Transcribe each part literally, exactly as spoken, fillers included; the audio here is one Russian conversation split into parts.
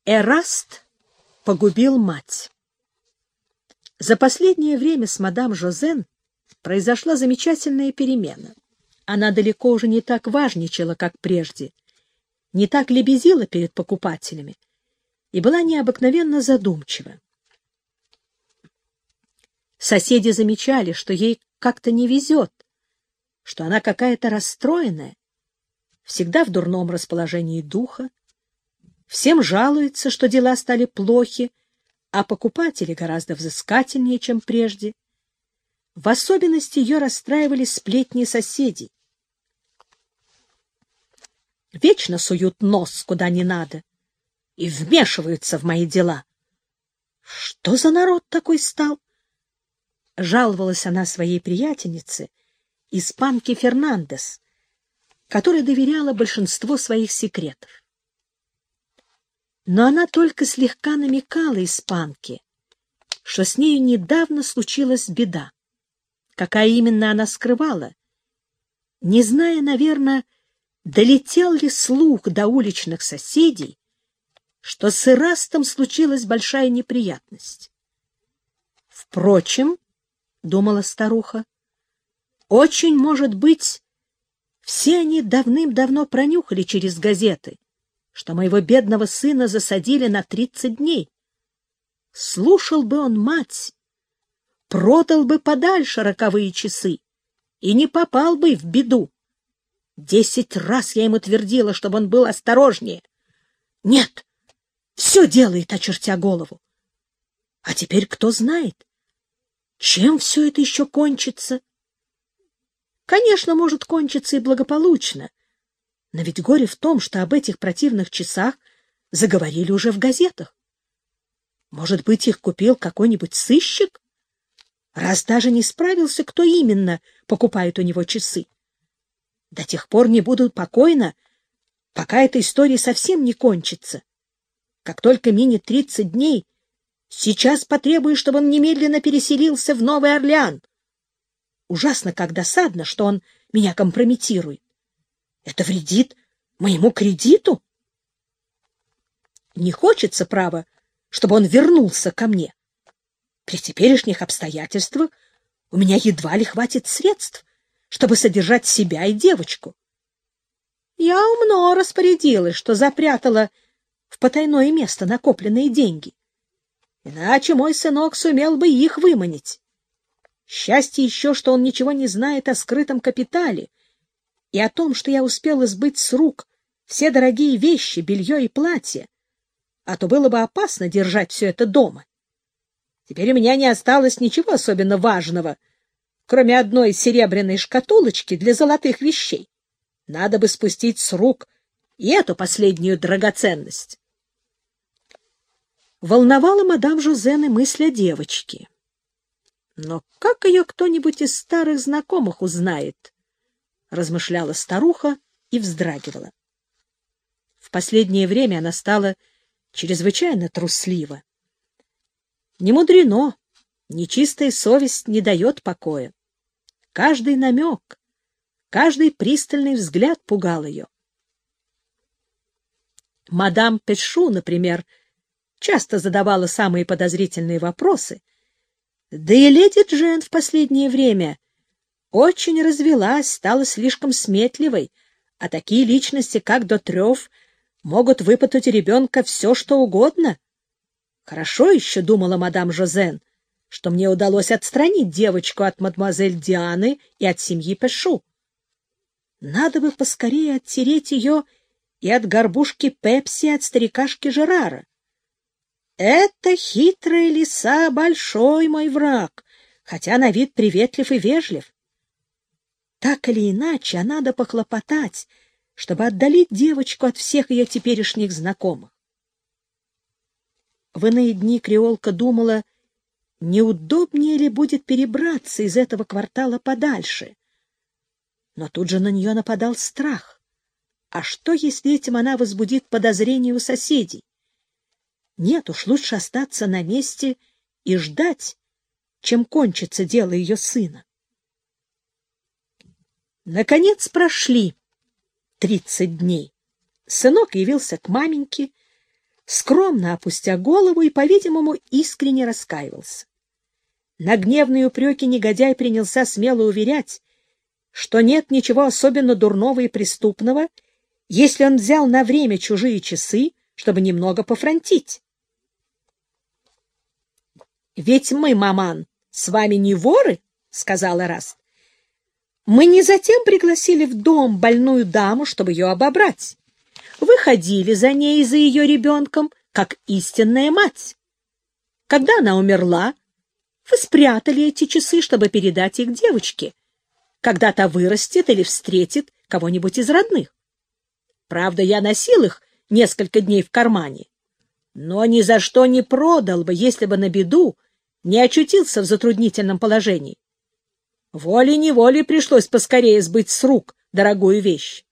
Эраст погубил мать. За последнее время с мадам Жозен произошла замечательная перемена. Она далеко уже не так важничала, как прежде, не так лебезила перед покупателями и была необыкновенно задумчива. Соседи замечали, что ей как-то не везет, что она какая-то расстроенная, всегда в дурном расположении духа, всем жалуется, что дела стали плохи, а покупатели гораздо взыскательнее, чем прежде. В особенности ее расстраивали сплетни соседей. Вечно суют нос куда не надо и вмешиваются в мои дела. Что за народ такой стал? Жаловалась она своей приятельнице, испанке Фернандес, которой доверяла большинство своих секретов. Но она только слегка намекала испанке, что с нею недавно случилась беда. Какая именно, она скрывала, не зная, наверное, долетел ли слух до уличных соседей, что с Эрастом случилась большая неприятность. Впрочем, — думала старуха, — очень, может быть, все они давным-давно пронюхали через газеты, что моего бедного сына засадили на тридцать дней. Слушал бы он мать, продал бы подальше роковые часы и не попал бы в беду. Десять раз я ему твердила, чтобы он был осторожнее. Нет, все делает, очертя голову. А теперь кто знает, чем все это еще кончится? Конечно, может кончиться и благополучно, но ведь горе в том, что об этих противных часах заговорили уже в газетах. Может быть, их купил какой-нибудь сыщик? Раз даже не справился, кто именно покупает у него часы. До тех пор не буду покойна, пока эта история совсем не кончится. Как только минет тридцать дней, сейчас потребую, чтобы он немедленно переселился в Новый Орлеан. Ужасно, как досадно, что он меня компрометирует. Это вредит моему кредиту. Не хочется, право, чтобы он вернулся ко мне. При теперешних обстоятельствах у меня едва ли хватит средств, чтобы содержать себя и девочку. Я умно распорядилась, что запрятала в потайное место накопленные деньги. Иначе мой сынок сумел бы их выманить. Счастье еще, что он ничего не знает о скрытом капитале и о том, что я успела сбыть с рук все дорогие вещи, белье и платье, а то было бы опасно держать все это дома. Теперь у меня не осталось ничего особенно важного, кроме одной серебряной шкатулочки для золотых вещей. Надо бы спустить с рук и эту последнюю драгоценность. Волновала мадам Жозен и мысль о девочке. Но как ее кто-нибудь из старых знакомых узнает? Размышляла старуха и вздрагивала. В последнее время она стала чрезвычайно труслива. Немудрено, нечистая совесть не дает покоя. Каждый намек, каждый пристальный взгляд пугал ее. Мадам Пешу, например, часто задавала самые подозрительные вопросы, да и леди Джен в последнее время очень развелась, стала слишком сметливой, а такие личности, как Дотрёв, могут выпытать у ребенка все, что угодно. Хорошо еще, думала мадам Жозен, что мне удалось отстранить девочку от мадемуазель Дианы и от семьи Пешу. Надо бы поскорее оттереть ее и от горбушки Пепси, и от старикашки Жерара. Эта хитрая лиса — большой мой враг, хотя на вид приветлив и вежлив. Так или иначе, а надо похлопотать, чтобы отдалить девочку от всех ее теперешних знакомых. В иные дни креолка думала, неудобнее ли будет перебраться из этого квартала подальше. Но тут же на нее нападал страх. А что, если этим она возбудит подозрение у соседей? Нет, уж лучше остаться на месте и ждать, чем кончится дело ее сына. Наконец прошли тридцать дней. Сынок явился к маменьке, скромно опустя голову и, по-видимому, искренне раскаивался. На гневные упреки негодяй принялся смело уверять, что нет ничего особенно дурного и преступного, если он взял на время чужие часы, чтобы немного пофронтить. — Ведь мы, маман, с вами не воры, — сказал Эраст. — Мы не затем пригласили в дом больную даму, чтобы ее обобрать. Вы ходили за ней и за ее ребенком, как истинная мать. Когда она умерла, вы спрятали эти часы, чтобы передать их девочке, когда та вырастет или встретит кого-нибудь из родных. Правда, я носил их несколько дней в кармане, но ни за что не продал бы, если бы на беду не очутился в затруднительном положении. Волей-неволей пришлось поскорее сбыть с рук дорогую вещь.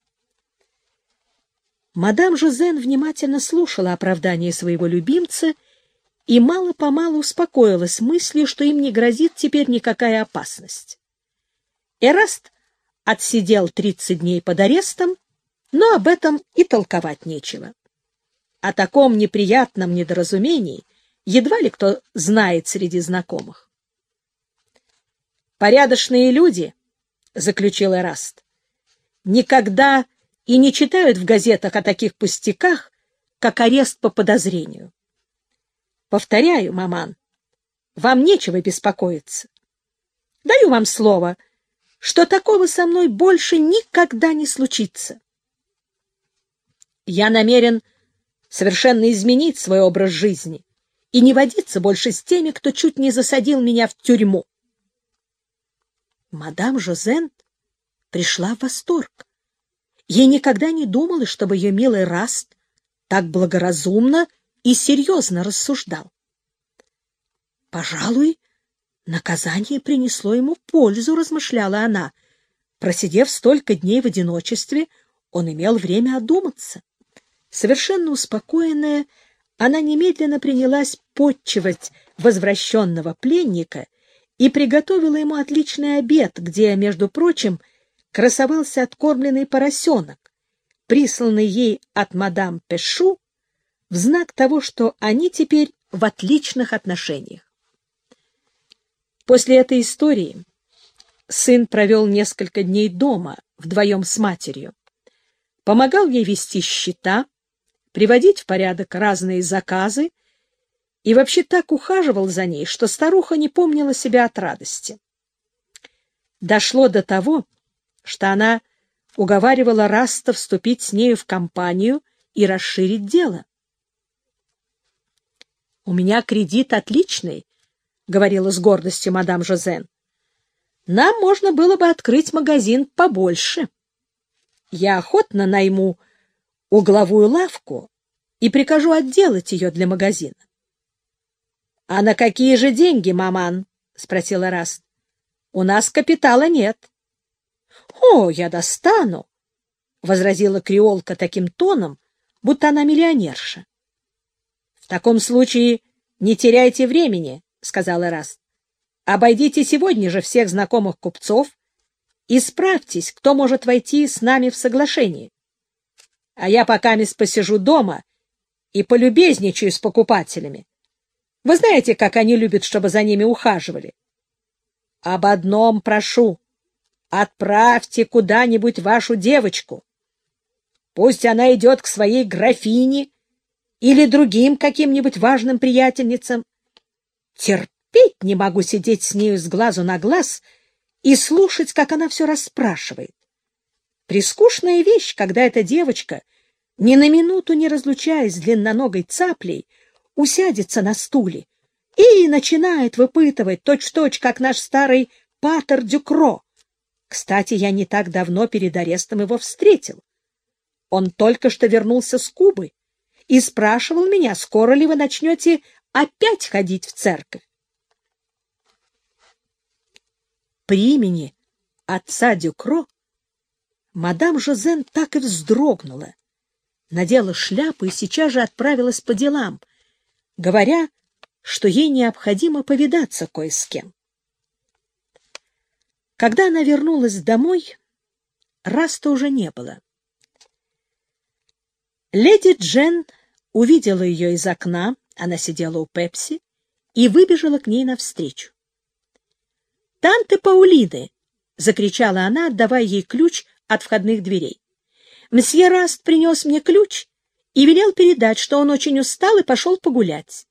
Мадам Жозен внимательно слушала оправдание своего любимца и мало-помалу успокоилась мыслью, что им не грозит теперь никакая опасность. Эраст отсидел тридцать дней под арестом, но об этом и толковать нечего. О таком неприятном недоразумении едва ли кто знает среди знакомых. «Порядочные люди, — заключил Эраст, — никогда и не читают в газетах о таких пустяках, как арест по подозрению. Повторяю, маман, вам нечего беспокоиться. Даю вам слово, что такого со мной больше никогда не случится. Я намерен совершенно изменить свой образ жизни и не водиться больше с теми, кто чуть не засадил меня в тюрьму». Мадам Жозен пришла в восторг. Ей никогда не думалось, чтобы ее милый Раст так благоразумно и серьезно рассуждал. «Пожалуй, наказание принесло ему пользу», — размышляла она. Просидев столько дней в одиночестве, он имел время одуматься. Совершенно успокоенная, она немедленно принялась потчевать возвращенного пленника и приготовила ему отличный обед, где, между прочим, красовался откормленный поросенок, присланный ей от мадам Пешу в знак того, что они теперь в отличных отношениях. После этой истории сын провел несколько дней дома вдвоем с матерью, помогал ей вести счета, приводить в порядок разные заказы и вообще так ухаживал за ней, что старуха не помнила себя от радости. Дошло до того, что она уговаривала Раста вступить с нею в компанию и расширить дело. «У меня кредит отличный», — говорила с гордостью мадам Жозен. «Нам можно было бы открыть магазин побольше. Я охотно найму угловую лавку и прикажу отделать ее для магазина». — А на какие же деньги, маман? — спросил Эраст. — У нас капитала нет. — О, я достану, — возразила креолка таким тоном, будто она миллионерша. — В таком случае не теряйте времени, — сказал Эраст. — Обойдите сегодня же всех знакомых купцов и справьтесь, кто может войти с нами в соглашение. А я покамест посижу дома и полюбезничаю с покупателями. Вы знаете, как они любят, чтобы за ними ухаживали. Об одном прошу. Отправьте куда-нибудь вашу девочку. Пусть она идет к своей графине или другим каким-нибудь важным приятельницам. Терпеть не могу сидеть с нею с глазу на глаз и слушать, как она все расспрашивает. Прискучная вещь, когда эта девочка, ни на минуту не разлучаясь с длинноногой цаплей, усядется на стуле и начинает выпытывать точь-в-точь, как наш старый патер Дюкро. Кстати, я не так давно перед арестом его встретил. Он только что вернулся с Кубы и спрашивал меня, скоро ли вы начнете опять ходить в церковь. При имени отца Дюкро мадам Жозен так и вздрогнула, надела шляпу и сейчас же отправилась по делам, говоря, что ей необходимо повидаться кое с кем. Когда она вернулась домой, Раста уже не было. Леди Джен увидела ее из окна, она сидела у Пепси, и выбежала к ней навстречу. «Танте Паулины!» — закричала она, отдавая ей ключ от входных дверей. «Мсье Раст принес мне ключ и велел передать, что он очень устал и пошел погулять».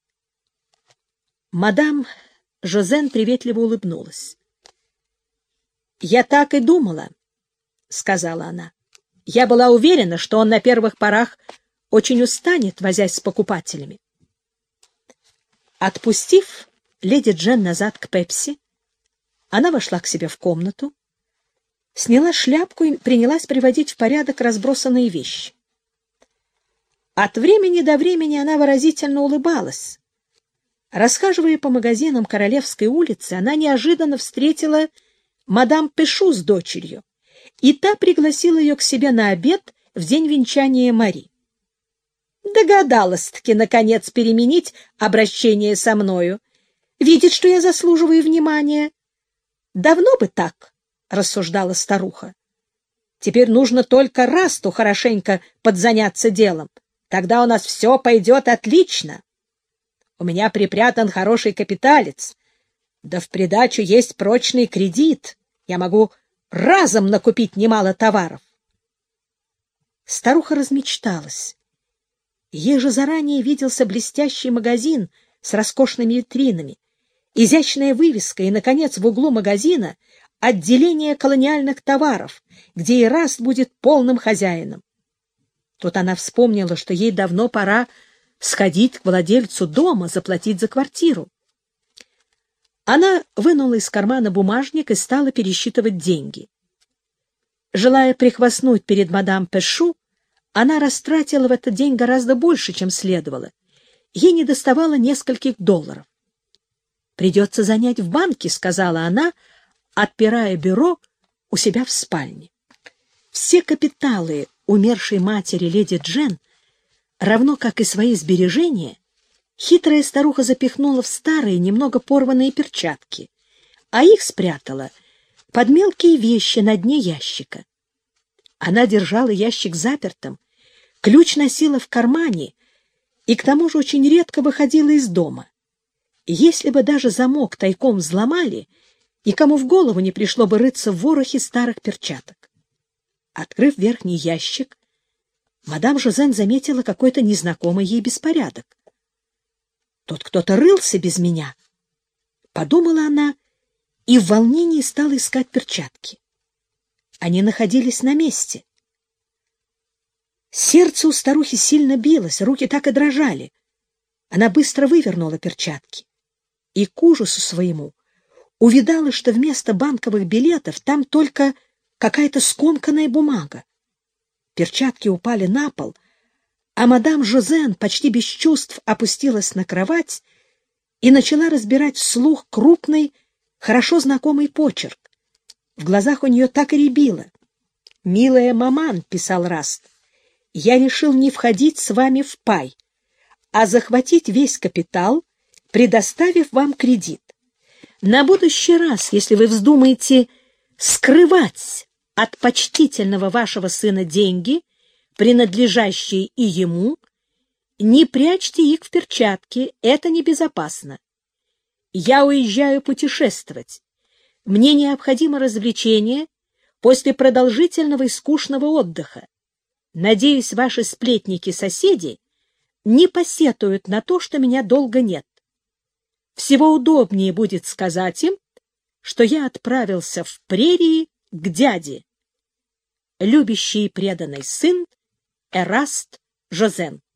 Мадам Жозен приветливо улыбнулась. «Я так и думала», — сказала она. «Я была уверена, что он на первых порах очень устанет, возясь с покупателями». Отпустив леди Джен назад к Пепси, она вошла к себе в комнату, сняла шляпку и принялась приводить в порядок разбросанные вещи. От времени до времени она выразительно улыбалась. Расхаживая по магазинам Королевской улицы, она неожиданно встретила мадам Пешу с дочерью, и та пригласила ее к себе на обед в день венчания Мари. Догадалась-таки, наконец, переменить обращение со мною. Видит, что я заслуживаю внимания. Давно бы так, — рассуждала старуха. Теперь нужно только Расту хорошенько подзаняться делом. Тогда у нас все пойдет отлично. У меня припрятан хороший капиталец, да в придачу есть прочный кредит. Я могу разом накупить немало товаров. Старуха размечталась. Ей же заранее виделся блестящий магазин с роскошными витринами, изящная вывеска и, наконец, в углу магазина отделение колониальных товаров, где и Раст будет полным хозяином. Тут она вспомнила, что ей давно пора сходить к владельцу дома, заплатить за квартиру. Она вынула из кармана бумажник и стала пересчитывать деньги. Желая прихвастнуть перед мадам Пешу, она растратила в этот день гораздо больше, чем следовало. Ей недоставало нескольких долларов. «Придется занять в банке», — сказала она, отпирая бюро у себя в спальне. Все капиталы умершей матери леди Джен, равно как и свои сбережения, хитрая старуха запихнула в старые, немного порванные перчатки, а их спрятала под мелкие вещи на дне ящика. Она держала ящик запертым, ключ носила в кармане и к тому же очень редко выходила из дома. Если бы даже замок тайком взломали, никому в голову не пришло бы рыться в ворохе старых перчаток. Открыв верхний ящик, мадам Жозен заметила какой-то незнакомый ей беспорядок. «Тут кто-то рылся без меня», — подумала она и в волнении стала искать перчатки. Они находились на месте. Сердце у старухи сильно билось, руки так и дрожали. Она быстро вывернула перчатки и к ужасу своему увидала, что вместо банковых билетов там только какая-то скомканная бумага. Перчатки упали на пол, а мадам Жозен почти без чувств опустилась на кровать и начала разбирать вслух крупный, хорошо знакомый почерк. В глазах у нее так и рябило. «Милая маман», — писал Раст, — «я решил не входить с вами в пай, а захватить весь капитал, предоставив вам кредит. На будущий раз, если вы вздумаете скрывать от почтительного вашего сына деньги, принадлежащие и ему, не прячьте их в перчатки, это небезопасно. Я уезжаю путешествовать. Мне необходимо развлечение после продолжительного и скучного отдыха. Надеюсь, ваши сплетники-соседи не посетуют на то, что меня долго нет. Всего удобнее будет сказать им, что я отправился в прерии к дяде. Любящий и преданный сын Эраст Жозен.